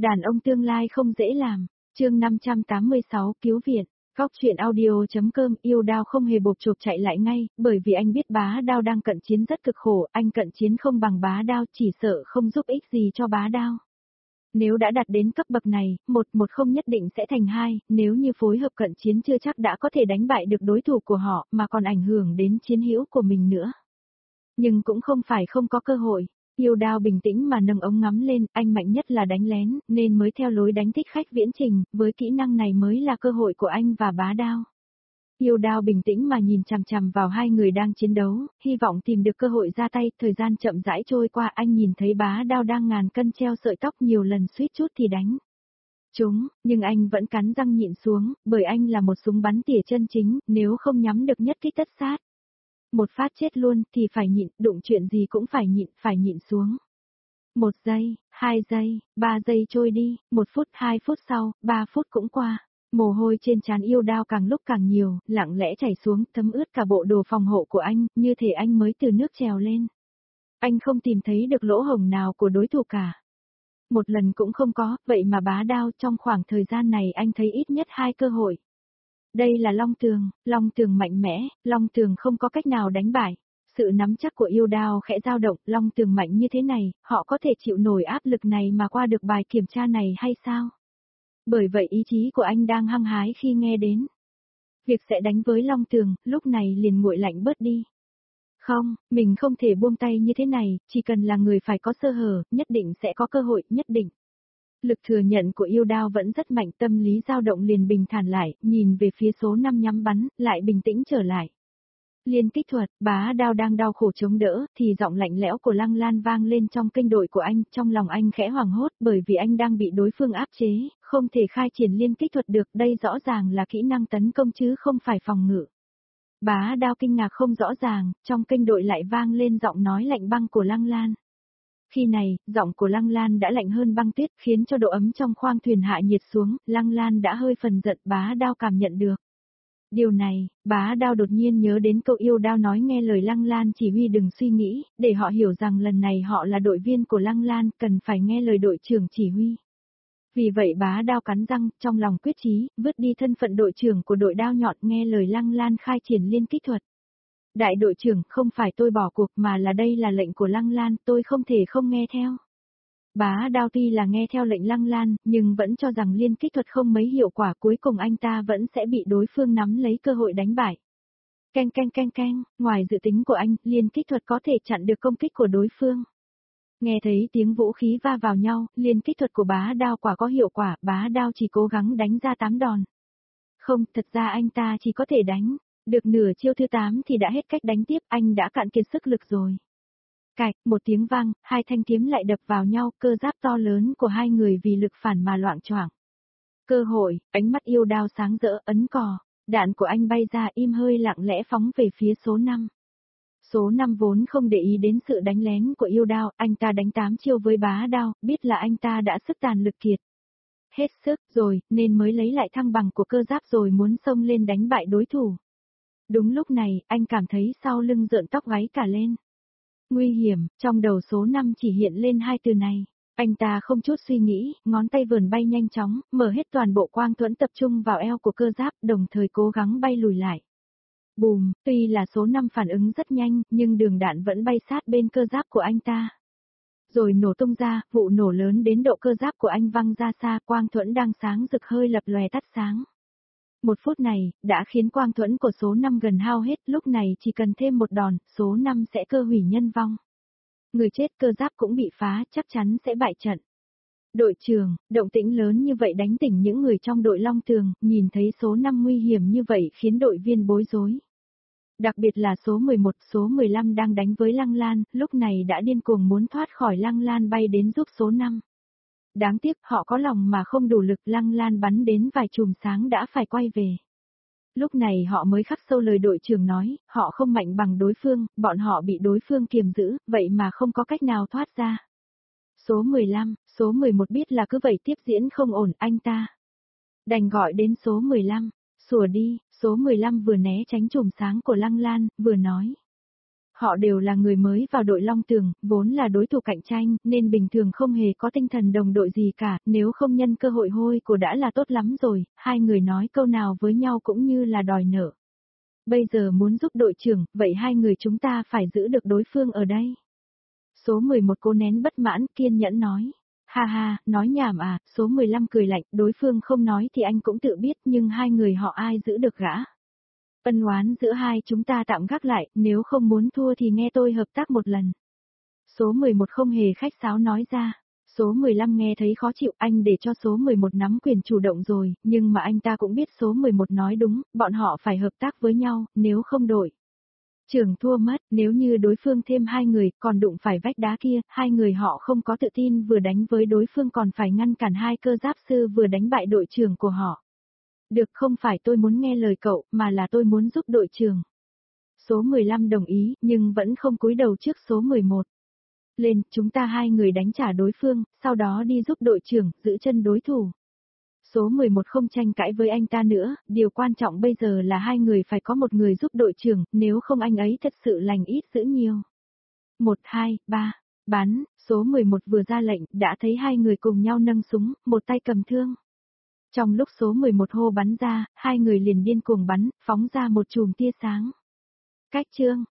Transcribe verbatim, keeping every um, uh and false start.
Đàn ông tương lai không dễ làm. Chương năm trăm tám mươi sáu cứu viện. Góc truyện audio.com Yêu Đao không hề bộp chộp chạy lại ngay, bởi vì anh biết Bá Đao đang cận chiến rất cực khổ, anh cận chiến không bằng Bá Đao, chỉ sợ không giúp ích gì cho Bá Đao. Nếu đã đạt đến cấp bậc này, một một không nhất định sẽ thành hai, nếu như phối hợp cận chiến chưa chắc đã có thể đánh bại được đối thủ của họ, mà còn ảnh hưởng đến chiến hữu của mình nữa. Nhưng cũng không phải không có cơ hội. Yêu Đao bình tĩnh mà nâng ống ngắm lên, anh mạnh nhất là đánh lén, nên mới theo lối đánh thích khách viễn trình, với kỹ năng này mới là cơ hội của anh và Bá Đao. Yêu Đao bình tĩnh mà nhìn chằm chằm vào hai người đang chiến đấu, hy vọng tìm được cơ hội ra tay, thời gian chậm rãi trôi qua, anh nhìn thấy Bá Đao đang ngàn cân treo sợi tóc, nhiều lần suýt chút thì đánh chúng, nhưng anh vẫn cắn răng nhịn xuống, bởi anh là một súng bắn tỉa chân chính, nếu không nhắm được nhất kích tất sát. Một phát chết luôn thì phải nhịn, đụng chuyện gì cũng phải nhịn, phải nhịn xuống. Một giây, hai giây, ba giây trôi đi, một phút, hai phút sau, ba phút cũng qua. Mồ hôi trên trán Yêu Đao càng lúc càng nhiều, lặng lẽ chảy xuống, thấm ướt cả bộ đồ phòng hộ của anh, như thể anh mới từ nước trèo lên. Anh không tìm thấy được lỗ hổng nào của đối thủ cả. Một lần cũng không có, vậy mà Bá Đao trong khoảng thời gian này anh thấy ít nhất hai cơ hội. Đây là Long Tường, Long Tường mạnh mẽ, Long Tường không có cách nào đánh bại. Sự nắm chắc của Yêu Đao khẽ dao động, Long Tường mạnh như thế này, họ có thể chịu nổi áp lực này mà qua được bài kiểm tra này hay sao? Bởi vậy ý chí của anh đang hăng hái khi nghe đến việc sẽ đánh với Long Tường, lúc này liền nguội lạnh bớt đi. Không, mình không thể buông tay như thế này, chỉ cần là người phải có sơ hở, nhất định sẽ có cơ hội, nhất định. Lực thừa nhận của Yêu Đao vẫn rất mạnh, tâm lý dao động liền bình thản lại, nhìn về phía số năm nhắm bắn, lại bình tĩnh trở lại. Liên kích thuật, Bá Đao đang đau khổ chống đỡ, thì giọng lạnh lẽo của Lăng Lan vang lên trong kênh đội của anh, trong lòng anh khẽ hoảng hốt, bởi vì anh đang bị đối phương áp chế, không thể khai triển liên kích thuật được, đây rõ ràng là kỹ năng tấn công chứ không phải phòng ngự. Bá Đao kinh ngạc không rõ ràng, trong kênh đội lại vang lên giọng nói lạnh băng của Lăng Lan. Khi này, giọng của Lăng Lan đã lạnh hơn băng tuyết, khiến cho độ ấm trong khoang thuyền hạ nhiệt xuống, Lăng Lan đã hơi phần giận, Bá Đao cảm nhận được. Điều này, Bá Đao đột nhiên nhớ đến câu Yêu Đao nói nghe lời Lăng Lan chỉ huy đừng suy nghĩ, để họ hiểu rằng lần này họ là đội viên của Lăng Lan, cần phải nghe lời đội trưởng chỉ huy. Vì vậy Bá Đao cắn răng, trong lòng quyết chí, vứt đi thân phận đội trưởng của đội đao nhọn, nghe lời Lăng Lan khai triển liên kích thuật. Đại đội trưởng, không phải tôi bỏ cuộc mà là đây là lệnh của Lăng Lan, tôi không thể không nghe theo. Bá Đao tuy là nghe theo lệnh Lăng Lan, nhưng vẫn cho rằng liên kích thuật không mấy hiệu quả, cuối cùng anh ta vẫn sẽ bị đối phương nắm lấy cơ hội đánh bại. Keng keng keng keng, ngoài dự tính của anh, liên kích thuật có thể chặn được công kích của đối phương. Nghe thấy tiếng vũ khí va vào nhau, liên kích thuật của Bá Đao quả có hiệu quả, Bá Đao chỉ cố gắng đánh ra tám đòn. Không, thật ra anh ta chỉ có thể đánh được nửa chiêu thứ tám thì đã hết cách đánh tiếp, anh đã cạn kiệt sức lực rồi. Cạch, một tiếng vang, hai thanh kiếm lại đập vào nhau, cơ giáp to lớn của hai người vì lực phản mà loạng choạng. Cơ hội, ánh mắt Yêu Đao sáng rỡ, ấn cò, đạn của anh bay ra im hơi lặng lẽ phóng về phía số năm. Số năm vốn không để ý đến sự đánh lén của Yêu Đao, anh ta đánh tám chiêu với Bá Đao, biết là anh ta đã sức tàn lực kiệt. Hết sức rồi, nên mới lấy lại thăng bằng của cơ giáp rồi muốn xông lên đánh bại đối thủ. Đúng lúc này, anh cảm thấy sau lưng rợn tóc gáy cả lên. Nguy hiểm, trong đầu số năm chỉ hiện lên hai từ này. Anh ta không chút suy nghĩ, ngón tay vờn bay nhanh chóng, mở hết toàn bộ quang thuẫn tập trung vào eo của cơ giáp, đồng thời cố gắng bay lùi lại. Bùm, tuy là số năm phản ứng rất nhanh, nhưng đường đạn vẫn bay sát bên cơ giáp của anh ta. Rồi nổ tung ra, vụ nổ lớn đến độ cơ giáp của anh văng ra xa, quang thuẫn đang sáng rực hơi lập lòe tắt sáng. Một phút này, đã khiến quang thuẫn của số năm gần hao hết, lúc này chỉ cần thêm một đòn, số năm sẽ cơ hủy nhân vong. Người chết cơ giáp cũng bị phá, chắc chắn sẽ bại trận. Đội trưởng, động tĩnh lớn như vậy đánh tỉnh những người trong đội Long Tường, nhìn thấy số năm nguy hiểm như vậy khiến đội viên bối rối. Đặc biệt là số mười một, số mười lăm đang đánh với Lăng Lan, lúc này đã điên cuồng muốn thoát khỏi Lăng Lan bay đến giúp số năm. Đáng tiếc họ có lòng mà không đủ lực, Lăng Lan bắn đến vài chùm sáng đã phải quay về. Lúc này họ mới khắc sâu lời đội trưởng nói, họ không mạnh bằng đối phương, bọn họ bị đối phương kiềm giữ, vậy mà không có cách nào thoát ra. Số mười lăm, số mười một biết là cứ vậy tiếp diễn không ổn, anh ta đành gọi đến số mười lăm, sủa đi, số mười lăm vừa né tránh chùm sáng của Lăng Lan, vừa nói. Họ đều là người mới vào đội Long Tường, vốn là đối thủ cạnh tranh, nên bình thường không hề có tinh thần đồng đội gì cả, nếu không nhân cơ hội hôi của đã là tốt lắm rồi, hai người nói câu nào với nhau cũng như là đòi nợ. Bây giờ muốn giúp đội trưởng, vậy hai người chúng ta phải giữ được đối phương ở đây. Số mười một cố nén bất mãn, kiên nhẫn nói. Ha ha, nói nhảm à, số mười lăm cười lạnh, đối phương không nói thì anh cũng tự biết, nhưng hai người họ ai giữ được gã. Ân oán giữa hai chúng ta tạm gác lại, nếu không muốn thua thì nghe tôi hợp tác một lần. Số mười một không hề khách sáo nói ra. Số mười lăm nghe thấy khó chịu, anh để cho số mười một nắm quyền chủ động rồi, nhưng mà anh ta cũng biết số mười một nói đúng, bọn họ phải hợp tác với nhau, nếu không đội trưởng thua mất, nếu như đối phương thêm hai người, còn đụng phải vách đá kia, hai người họ không có tự tin vừa đánh với đối phương còn phải ngăn cản hai cơ giáp sư vừa đánh bại đội trưởng của họ. Được, không phải tôi muốn nghe lời cậu, mà là tôi muốn giúp đội trưởng. Số mười lăm đồng ý, nhưng vẫn không cúi đầu trước số mười một. Lên, chúng ta hai người đánh trả đối phương, sau đó đi giúp đội trưởng, giữ chân đối thủ. Số mười một không tranh cãi với anh ta nữa, điều quan trọng bây giờ là hai người phải có một người giúp đội trưởng, nếu không anh ấy thật sự lành ít dữ nhiều. Một, hai, ba, bắn, số mười một vừa ra lệnh, đã thấy hai người cùng nhau nâng súng, một tay cầm thương. Trong lúc số mười một hô bắn ra, hai người liền điên cuồng bắn, phóng ra một chùm tia sáng. Cách chương